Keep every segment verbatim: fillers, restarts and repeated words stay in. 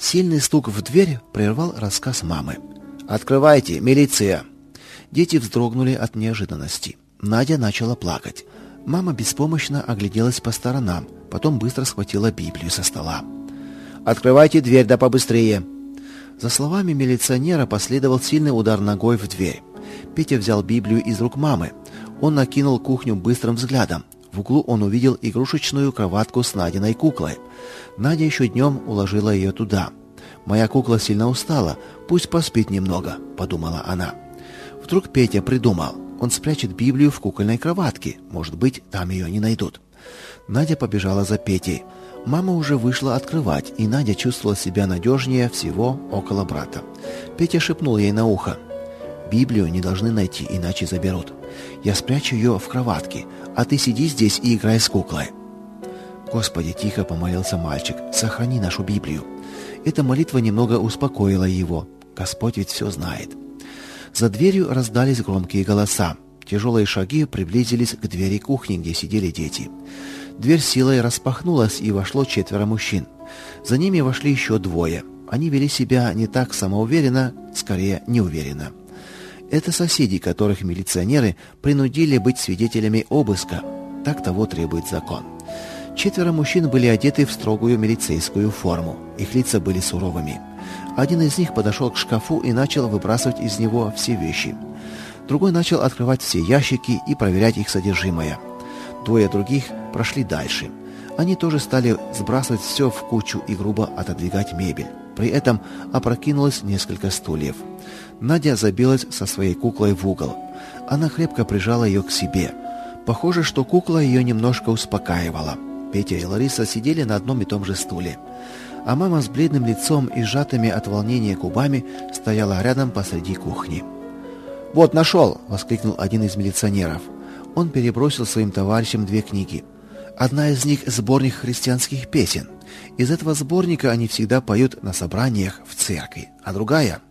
Сильный стук в дверь прервал рассказ мамы. «Открывайте, милиция!» Дети вздрогнули от неожиданности. Надя начала плакать. Мама беспомощно огляделась по сторонам, потом быстро схватила Библию со стола. «Открывайте дверь, да побыстрее!» За словами милиционера последовал сильный удар ногой в дверь. Петя взял Библию из рук мамы. Он накинул кухню быстрым взглядом. В углу он увидел игрушечную кроватку с Надиной куклой. Надя еще днем уложила ее туда. «Моя кукла сильно устала, пусть поспит немного», — подумала она. Вдруг Петя придумал. Он спрячет Библию в кукольной кроватке. Может быть, там ее не найдут. Надя побежала за Петей. Мама уже вышла открывать, и Надя чувствовала себя надежнее всего около брата. Петя шепнул ей на ухо. «Библию не должны найти, иначе заберут. Я спрячу ее в кроватке, а ты сиди здесь и играй с куклой». «Господи», — тихо помолился мальчик, — «сохрани нашу Библию». Эта молитва немного успокоила его. Господь ведь все знает. За дверью раздались громкие голоса. Тяжелые шаги приблизились к двери кухни, где сидели дети. Дверь силой распахнулась, и вошло четверо мужчин. За ними вошли еще двое. Они вели себя не так самоуверенно, скорее неуверенно. Это соседи, которых милиционеры принудили быть свидетелями обыска. Так того требует закон. Четверо мужчин были одеты в строгую милицейскую форму. Их лица были суровыми. Один из них подошел к шкафу и начал выбрасывать из него все вещи. Другой начал открывать все ящики и проверять их содержимое. Двое других прошли дальше. Они тоже стали сбрасывать все в кучу и грубо отодвигать мебель. При этом опрокинулось несколько стульев. Надя забилась со своей куклой в угол. Она крепко прижала ее к себе. Похоже, что кукла ее немножко успокаивала. Петя и Лариса сидели на одном и том же стуле. А мама с бледным лицом и сжатыми от волнения губами стояла рядом посреди кухни. «Вот, нашел!» — воскликнул один из милиционеров. Он перебросил своим товарищам две книги. Одна из них — сборник христианских песен. Из этого сборника они всегда поют на собраниях в церкви. А другая...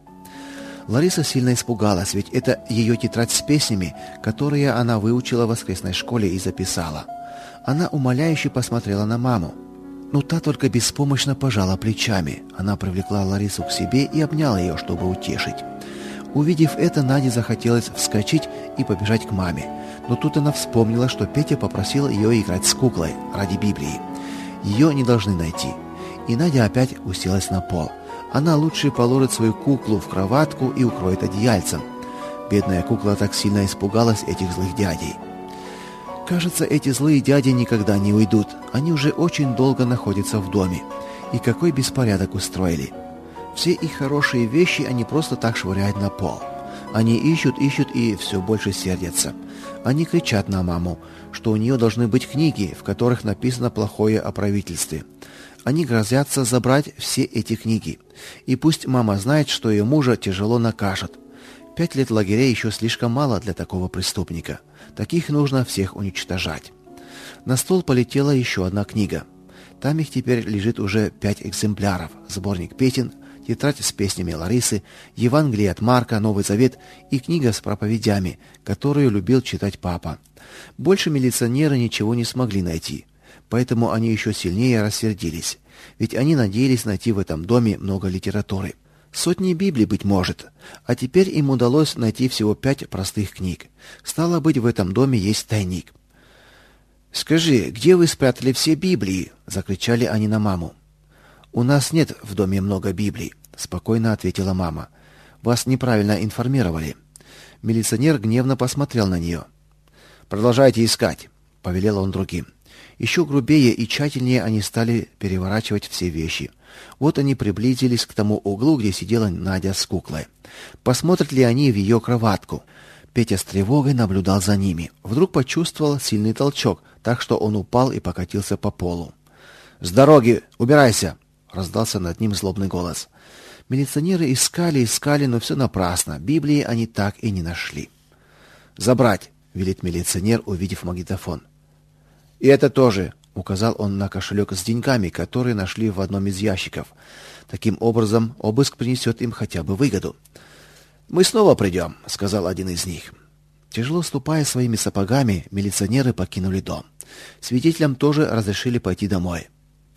Лариса сильно испугалась, ведь это ее тетрадь с песнями, которые она выучила в воскресной школе и записала. Она умоляюще посмотрела на маму. Но та только беспомощно пожала плечами. Она привлекла Ларису к себе и обняла ее, чтобы утешить. Увидев это, Наде захотелось вскочить и побежать к маме. Но тут она вспомнила, что Петя попросил ее играть с куклой ради Библии. Ее не должны найти. И Надя опять уселась на пол. Она лучше положит свою куклу в кроватку и укроет одеяльцем. Бедная кукла так сильно испугалась этих злых дядей. Кажется, эти злые дяди никогда не уйдут. Они уже очень долго находятся в доме. И какой беспорядок устроили. Все их хорошие вещи они просто так швыряют на пол. Они ищут, ищут и все больше сердятся. Они кричат на маму, что у нее должны быть книги, в которых написано плохое о правительстве. Они грозятся забрать все эти книги. И пусть мама знает, что ее мужа тяжело накажут. Пять лет лагерей еще слишком мало для такого преступника. Таких нужно всех уничтожать. На стол полетела еще одна книга. Там их теперь лежит уже пять экземпляров. Сборник песен, тетрадь с песнями Ларисы, Евангелие от Марка, Новый Завет и книга с проповедями, которую любил читать папа. Больше милиционеры ничего не смогли найти. Поэтому они еще сильнее рассердились. Ведь они надеялись найти в этом доме много литературы. Сотни Библий, быть может. А теперь им удалось найти всего пять простых книг. Стало быть, в этом доме есть тайник. «Скажи, где вы спрятали все Библии?» — закричали они на маму. «У нас нет в доме много Библий», — спокойно ответила мама. «Вас неправильно информировали». Милиционер гневно посмотрел на нее. «Продолжайте искать», — повелел он другим. Еще грубее и тщательнее они стали переворачивать все вещи. Вот они приблизились к тому углу, где сидела Надя с куклой. Посмотрят ли они в ее кроватку? Петя с тревогой наблюдал за ними. Вдруг почувствовал сильный толчок, так что он упал и покатился по полу. «С дороги! Убирайся!» — раздался над ним злобный голос. Милиционеры искали, искали, но все напрасно. Библии они так и не нашли. «Забрать!» — велит милиционер, увидев магнитофон. «И это тоже», — указал он на кошелек с деньгами, которые нашли в одном из ящиков. Таким образом, обыск принесет им хотя бы выгоду. «Мы снова придем», — сказал один из них. Тяжело ступая своими сапогами, милиционеры покинули дом. Свидетелям тоже разрешили пойти домой.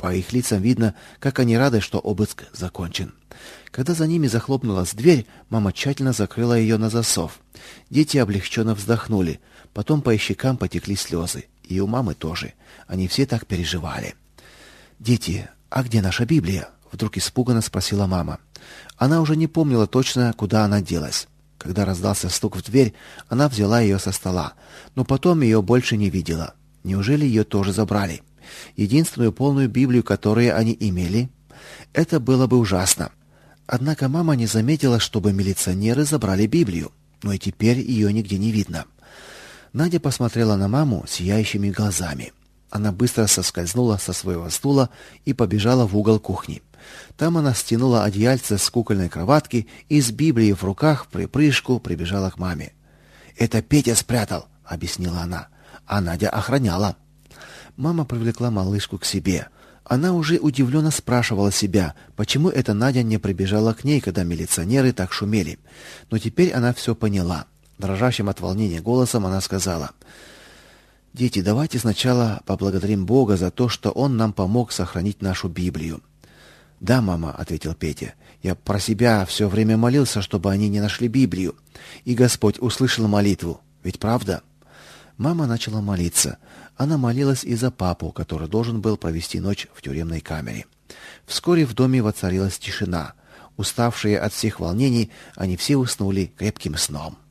По их лицам видно, как они рады, что обыск закончен. Когда за ними захлопнулась дверь, мама тщательно закрыла ее на засов. Дети облегченно вздохнули. Потом по их щекам потекли слезы. И у мамы тоже. Они все так переживали. «Дети, а где наша Библия?» Вдруг испуганно спросила мама. Она уже не помнила точно, куда она делась. Когда раздался стук в дверь, она взяла ее со стола. Но потом ее больше не видела. Неужели ее тоже забрали? Единственную полную Библию, которую они имели? Это было бы ужасно. Однако мама не заметила, чтобы милиционеры забрали Библию. Но и теперь ее нигде не видно. Надя посмотрела на маму сияющими глазами. Она быстро соскользнула со своего стула и побежала в угол кухни. Там она стянула одеяльце с кукольной кроватки и с Библией в руках вприпрыжку прибежала к маме. «Это Петя спрятал», — объяснила она, — «а Надя охраняла». Мама привлекла малышку к себе. Она уже удивленно спрашивала себя, почему эта Надя не прибежала к ней, когда милиционеры так шумели. Но теперь она все поняла. Дрожащим от волнения голосом она сказала: «Дети, давайте сначала поблагодарим Бога за то, что Он нам помог сохранить нашу Библию». «Да, мама», — ответил Петя, — «я про себя все время молился, чтобы они не нашли Библию. И Господь услышал молитву. Ведь правда?» Мама начала молиться. Она молилась и за папу, который должен был провести ночь в тюремной камере. Вскоре в доме воцарилась тишина. Уставшие от всех волнений, они все уснули крепким сном.